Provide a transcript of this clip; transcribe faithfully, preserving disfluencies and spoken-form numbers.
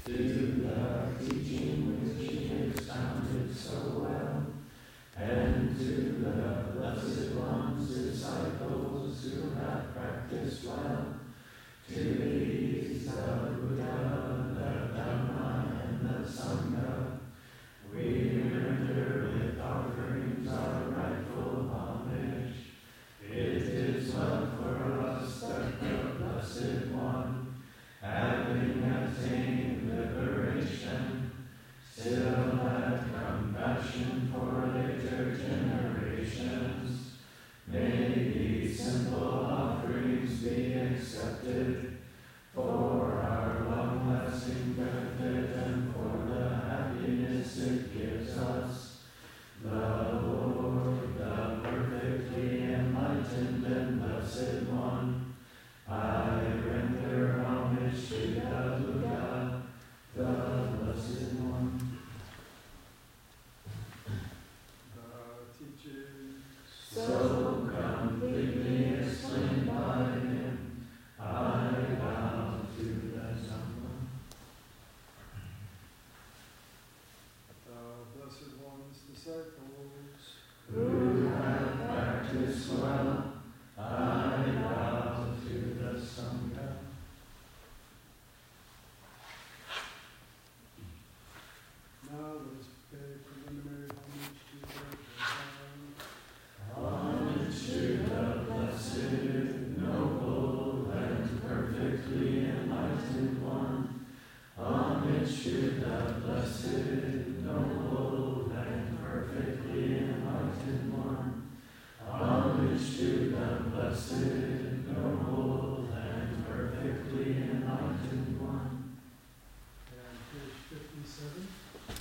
to the teaching which he expounded so well, and to the blessed ones, disciples who have practiced well, to these the Buddha, the Dhamma, and the Sangha, we render with offerings our rightful homage. It is love for us that the Blessed One, having attained liberation, still had compassion for later generations. May these simple offerings be accepted for our long-lasting benefit and for the happiness it gives us. The Lord, the perfectly enlightened and blessed One, I render homage to the Buddha, the Blessed One. The teaching So completely explained by him, I bow to the Dhamma. The Blessed One's disciples, Who have practiced well, I bow to the Sangha. now let us pay preliminary homage to their divine. Homage to the blessed, noble, and perfectly enlightened One. Homage to the blessed, noble, and perfectly enlightened One. Homage to the blessed, noble, and perfectly enlightened One. And page fifty-seven.